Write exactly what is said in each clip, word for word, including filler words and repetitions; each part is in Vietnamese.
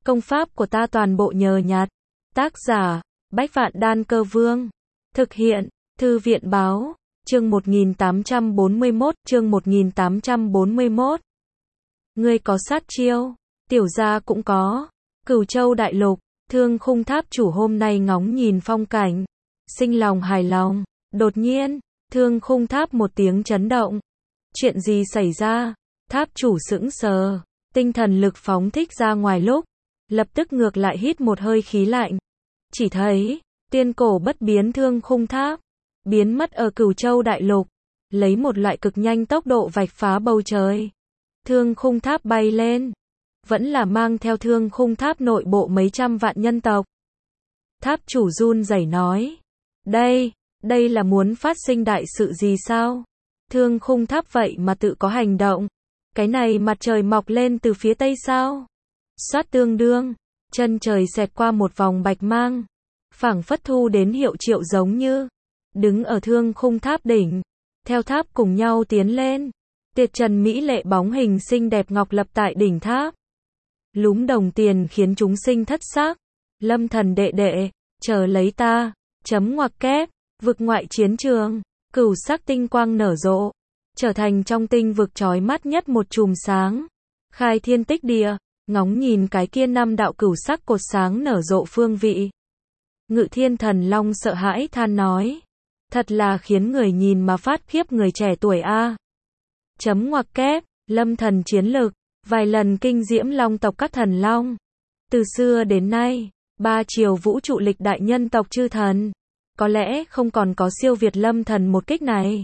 Công pháp của ta toàn bộ nhờ nhặt. Tác giả, Bách Vạn Đan Cơ Vương. Thực hiện, Thư viện Báo. Chương một nghìn tám trăm bốn mươi mốt, chương một nghìn tám trăm bốn mươi mốt. Ngươi có sát chiêu, tiểu gia cũng có. Cửu Châu đại lục, Thương Khung Tháp chủ hôm nay ngóng nhìn phong cảnh, sinh lòng hài lòng. Đột nhiên, Thương Khung Tháp một tiếng chấn động. Chuyện gì xảy ra? Tháp chủ sững sờ, tinh thần lực phóng thích ra ngoài lúc, lập tức ngược lại hít một hơi khí lạnh. Chỉ thấy, tiên cổ bất biến Thương Khung Tháp biến mất ở Cửu Châu đại lục, lấy một loại cực nhanh tốc độ vạch phá bầu trời. Thương Khung Tháp bay lên, vẫn là mang theo Thương Khung Tháp nội bộ mấy trăm vạn nhân tộc. Tháp chủ run rẩy nói, đây, đây là muốn phát sinh đại sự gì sao? Thương Khung Tháp vậy mà tự có hành động. Cái này mặt trời mọc lên từ phía tây sao? Xoát tương đương, chân trời xẹt qua một vòng bạch mang, phảng phất thu đến hiệu triệu giống như đứng ở Thương Khung Tháp đỉnh, theo tháp cùng nhau tiến lên. Tiệt trần mỹ lệ bóng hình xinh đẹp ngọc lập tại đỉnh tháp, lúm đồng tiền khiến chúng sinh thất xác. Lâm Thần đệ đệ, chờ lấy ta. Chấm ngoặc kép, vực ngoại chiến trường, cửu sắc tinh quang nở rộ, trở thành trong tinh vực chói mắt nhất một chùm sáng. Khai thiên tích địa, ngóng nhìn cái kia năm đạo cửu sắc cột sáng nở rộ phương vị. Ngự Thiên Thần Long sợ hãi than nói, thật là khiến người nhìn mà phát khiếp người trẻ tuổi a. Chấm ngoặc kép, Lâm Thần chiến lực, vài lần kinh diễm long tộc các thần long. Từ xưa đến nay, ba triều vũ trụ lịch đại nhân tộc chư thần, có lẽ không còn có siêu việt Lâm Thần một kích này.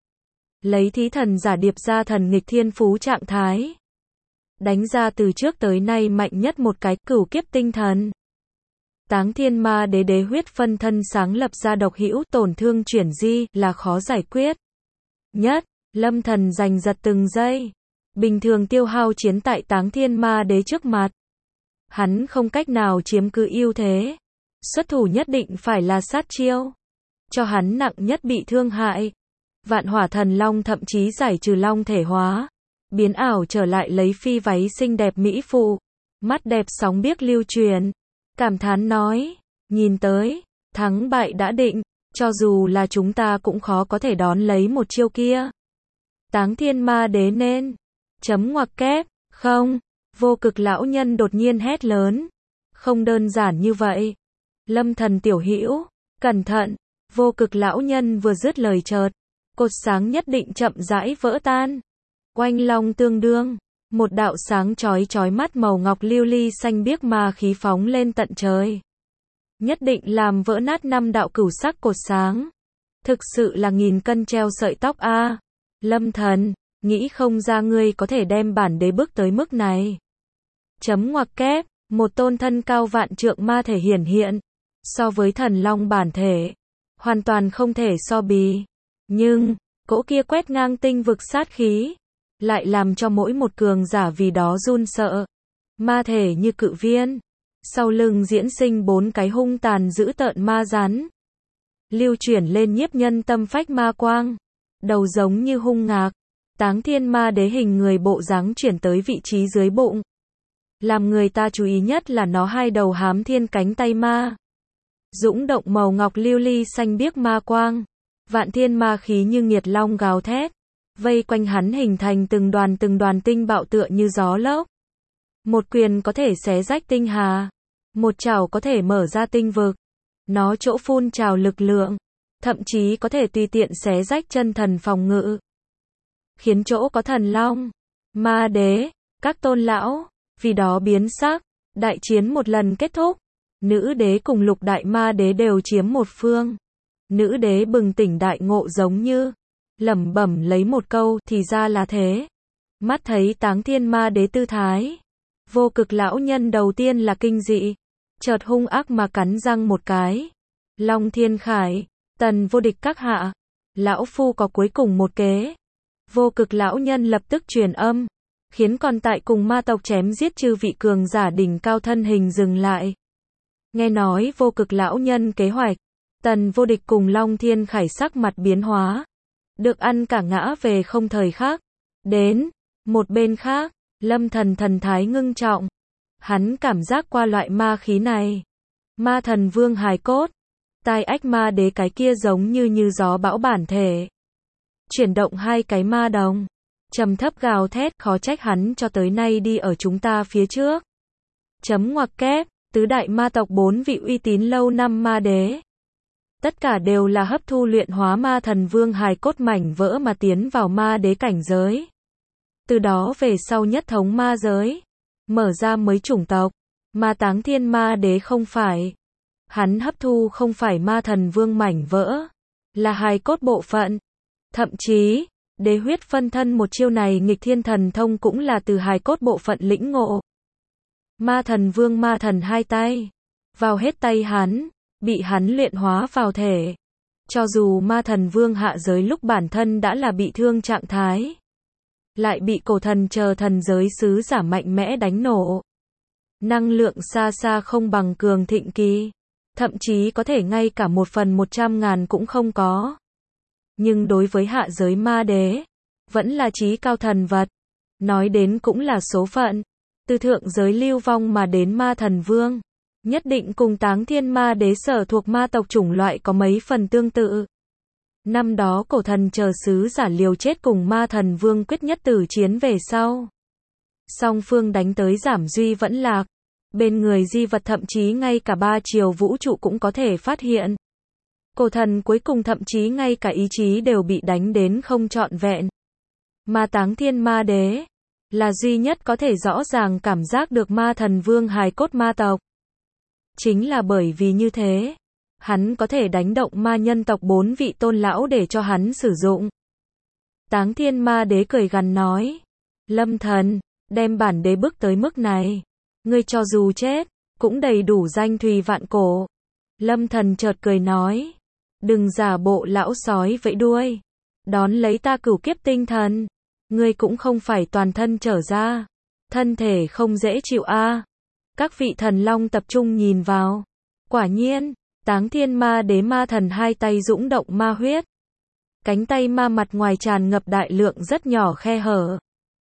Lấy thí thần giả điệp ra thần nghịch thiên phú trạng thái, đánh ra từ trước tới nay mạnh nhất một cái cửu kiếp tinh thần. Táng Thiên Ma Đế đế huyết phân thân sáng lập ra độc hữu tổn thương chuyển di là khó giải quyết nhất. Lâm Thần giành giật từng giây, bình thường tiêu hao chiến tại Táng Thiên Ma Đế trước mặt. Hắn không cách nào chiếm cứ ưu thế, xuất thủ nhất định phải là sát chiêu, cho hắn nặng nhất bị thương hại. Vạn Hỏa Thần Long thậm chí giải trừ long thể hóa, biến ảo trở lại lấy phi váy xinh đẹp mỹ phụ, mắt đẹp sóng biếc lưu truyền, cảm thán nói, nhìn tới, thắng bại đã định, cho dù là chúng ta cũng khó có thể đón lấy một chiêu kia. Táng Thiên Ma Đế nên, chấm ngoặc kép, không, Vô Cực lão nhân đột nhiên hét lớn, không đơn giản như vậy. Lâm Thần tiểu hữu, cẩn thận. Vô Cực lão nhân vừa dứt lời chợt, cột sáng nhất định chậm rãi vỡ tan. Oanh long tương đương, một đạo sáng chói chói mắt màu ngọc lưu ly xanh biếc ma khí phóng lên tận trời. Nhất định làm vỡ nát năm đạo cửu sắc cột sáng. Thực sự là nghìn cân treo sợi tóc a. Lâm Thần, nghĩ không ra ngươi có thể đem bản đế bước tới mức này. Chấm ngoặc kép, một tôn thân cao vạn trượng ma thể hiển hiện, so với thần long bản thể, hoàn toàn không thể so bì. Nhưng, cỗ kia quét ngang tinh vực sát khí, lại làm cho mỗi một cường giả vì đó run sợ. Ma thể như cự viên, sau lưng diễn sinh bốn cái hung tàn dữ tợn ma rắn, lưu chuyển lên nhiếp nhân tâm phách ma quang, đầu giống như hung ngạc. Táng Thiên Ma Đế hình người bộ dáng chuyển tới vị trí dưới bụng. Làm người ta chú ý nhất là nó hai đầu hám thiên cánh tay ma, dũng động màu ngọc lưu ly xanh biếc ma quang, vạn thiên ma khí như nghiệt long gào thét, vây quanh hắn hình thành từng đoàn từng đoàn tinh bạo tựa như gió lốc. Một quyền có thể xé rách tinh hà, một chảo có thể mở ra tinh vực. Nó chỗ phun trào lực lượng, thậm chí có thể tùy tiện xé rách chân thần phòng ngự. Khiến chỗ có thần long, ma đế, các tôn lão, vì đó biến sắc. Đại chiến một lần kết thúc, nữ đế cùng lục đại ma đế đều chiếm một phương. Nữ đế bừng tỉnh đại ngộ giống như lẩm bẩm lấy một câu, thì ra là thế. Mắt thấy Táng Thiên Ma Đế tư thái, Vô Cực lão nhân đầu tiên là kinh dị, chợt hung ác mà cắn răng một cái. Long Thiên Khải, Tần vô địch các hạ, lão phu có cuối cùng một kế. Vô Cực lão nhân lập tức truyền âm, khiến còn tại cùng ma tộc chém giết chư vị cường giả đỉnh cao thân hình dừng lại. Nghe nói Vô Cực lão nhân kế hoạch, Tần vô địch cùng Long Thiên Khải sắc mặt biến hóa, được ăn cả ngã về không thời khắc. Đến một bên khác, Lâm Thần thần thái ngưng trọng, Hắn cảm giác qua loại ma khí này. Ma thần vương hài cốt. Tai ách ma đế cái kia giống như như gió bão bản thể. Chuyển động hai cái ma đồng. Trầm thấp gào thét, khó trách hắn cho tới nay đi ở chúng ta phía trước. Chấm ngoặc kép, tứ đại ma tộc bốn vị uy tín lâu năm ma đế. Tất cả đều là hấp thu luyện hóa ma thần vương hài cốt mảnh vỡ mà tiến vào ma đế cảnh giới. Từ đó về sau nhất thống ma giới. Mở ra mấy chủng tộc. Ma táng thiên ma đế không phải. Hắn hấp thu không phải ma thần vương mảnh vỡ. Là hài cốt bộ phận. Thậm chí, đế huyết phân thân một chiêu này nghịch thiên thần thông cũng là từ hài cốt bộ phận lĩnh ngộ. Ma thần vương ma thần hai tay. Vào hết tay hắn. Bị hắn luyện hóa vào thể. Cho dù ma thần vương hạ giới lúc bản thân đã là bị thương trạng thái. Lại bị cổ thần chờ thần giới sứ giả mạnh mẽ đánh nổ. Năng lượng xa xa không bằng cường thịnh kỳ. Thậm chí có thể ngay cả một phần một trăm ngàn cũng không có. Nhưng đối với hạ giới ma đế, vẫn là chí cao thần vật. Nói đến cũng là số phận. Từ thượng giới lưu vong mà đến ma thần vương. Nhất định cùng táng thiên ma đế sở thuộc ma tộc chủng loại có mấy phần tương tự. Năm đó cổ thần chờ sứ giả liều chết cùng ma thần vương quyết nhất tử chiến về sau. Song phương đánh tới giảm duy vẫn lạc. Bên người di vật thậm chí ngay cả ba chiều vũ trụ cũng có thể phát hiện. Cổ thần cuối cùng thậm chí ngay cả ý chí đều bị đánh đến không trọn vẹn. Mà táng thiên ma đế là duy nhất có thể rõ ràng cảm giác được ma thần vương hài cốt ma tộc. Chính là bởi vì như thế, hắn có thể đánh động ma nhân tộc bốn vị tôn lão để cho hắn sử dụng. Táng thiên ma đế cười gằn nói. Lâm thần, đem bản đế bước tới mức này. Ngươi cho dù chết, cũng đầy đủ danh thùy vạn cổ. Lâm thần chợt cười nói. Đừng giả bộ lão sói vẫy đuôi. Đón lấy ta cửu kiếp tinh thần. Ngươi cũng không phải toàn thân trở ra. Thân thể không dễ chịu a. À. Các vị thần long tập trung nhìn vào. Quả nhiên, táng thiên ma đế ma thần hai tay dũng động ma huyết. Cánh tay ma mặt ngoài tràn ngập đại lượng rất nhỏ khe hở.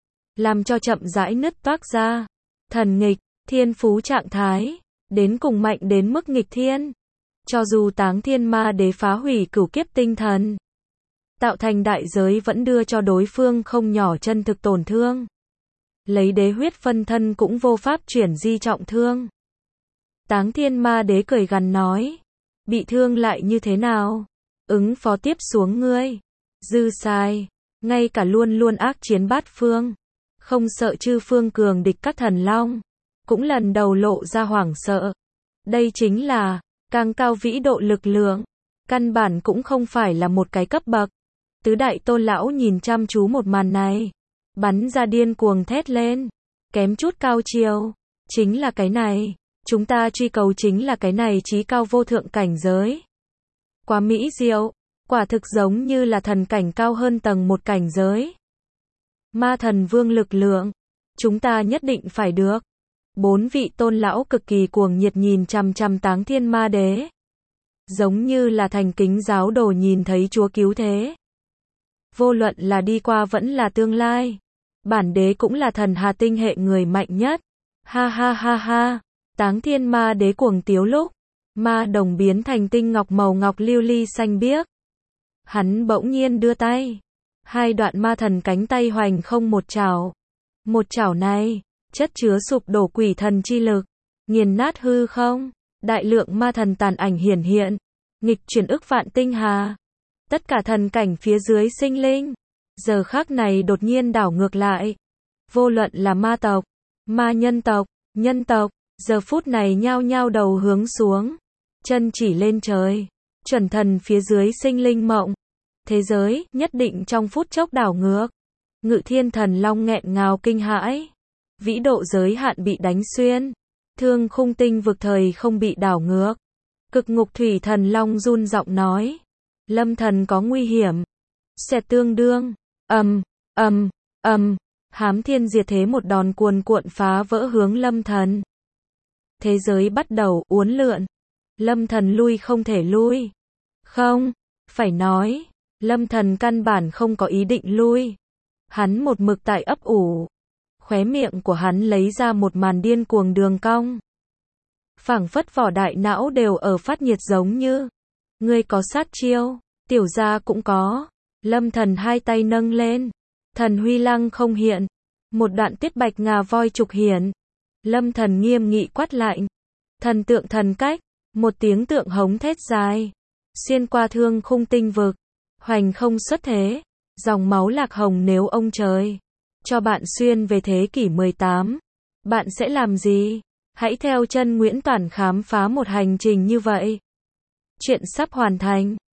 Làm cho chậm rãi nứt toác ra. Thần nghịch, thiên phú trạng thái. Đến cùng mạnh đến mức nghịch thiên. Cho dù táng thiên ma đế phá hủy cửu kiếp tinh thần. Tạo thành đại giới vẫn đưa cho đối phương không nhỏ chân thực tổn thương. Lấy đế huyết phân thân cũng vô pháp chuyển di trọng thương. Táng thiên ma đế cười gằn nói. Bị thương lại như thế nào? Ứng phó tiếp xuống ngươi. Dư sai. Ngay cả luôn luôn ác chiến bát phương. Không sợ chư phương cường địch các thần long. Cũng lần đầu lộ ra hoảng sợ. Đây chính là càng cao vĩ độ lực lượng. Căn bản cũng không phải là một cái cấp bậc. Tứ đại tôn lão nhìn chăm chú một màn này. Bắn ra điên cuồng thét lên. Kém chút cao chiều. Chính là cái này. Chúng ta truy cầu chính là cái này chí cao vô thượng cảnh giới. Quá mỹ diệu. Quả thực giống như là thần cảnh cao hơn tầng một cảnh giới. Ma thần vương lực lượng. Chúng ta nhất định phải được. Bốn vị tôn lão cực kỳ cuồng nhiệt nhìn chằm chằm táng thiên ma đế. Giống như là thành kính giáo đồ nhìn thấy Chúa cứu thế. Vô luận là đi qua vẫn là tương lai. Bản đế cũng là thần hà tinh hệ người mạnh nhất. Ha ha ha ha. Táng thiên ma đế cuồng tiếu lúc. Ma đồng biến thành tinh ngọc màu ngọc lưu ly xanh biếc. Hắn bỗng nhiên đưa tay. Hai đoạn ma thần cánh tay hoành không một chảo. Một chảo này, chất chứa sụp đổ quỷ thần chi lực. Nghiền nát hư không. Đại lượng ma thần tàn ảnh hiển hiện. Nghịch chuyển ức vạn tinh hà. Tất cả thần cảnh phía dưới sinh linh. Giờ khắc này đột nhiên đảo ngược lại. Vô luận là ma tộc, ma nhân tộc, nhân tộc, giờ phút này nhao nhao đầu hướng xuống. Chân chỉ lên trời. Chuẩn thần phía dưới sinh linh mộng. Thế giới, nhất định trong phút chốc đảo ngược. Ngự thiên thần long nghẹn ngào kinh hãi. Vĩ độ giới hạn bị đánh xuyên. Thương khung tinh vực thời không bị đảo ngược. Cực ngục thủy thần long run giọng nói. Lâm thần có nguy hiểm. Sẽ tương đương. Ầm, ầm, ầm. Hám thiên diệt thế một đòn cuồn cuộn phá vỡ hướng lâm thần. Thế giới bắt đầu uốn lượn. Lâm thần lui không thể lui. Không, phải nói. Lâm thần căn bản không có ý định lui. Hắn một mực tại ấp ủ. Khóe khóe miệng của hắn lấy ra một màn điên cuồng đường cong. Phảng phất vỏ đại não đều ở phát nhiệt giống như. Ngươi có sát chiêu, tiểu gia cũng có. Lâm Thần hai tay nâng lên. Thần huy lăng không hiện. Một đoạn tiết bạch ngà voi trục hiện. Lâm Thần nghiêm nghị quát lạnh. Thần tượng thần cách. Một tiếng tượng hống thét dài. Xuyên qua thương khung tinh vực. Hoành không xuất thế. Dòng máu lạc hồng nếu ông trời cho bạn xuyên về thế kỷ mười tám. Bạn sẽ làm gì? Hãy theo chân Nguyễn Toản khám phá một hành trình như vậy. Chuyện sắp hoàn thành.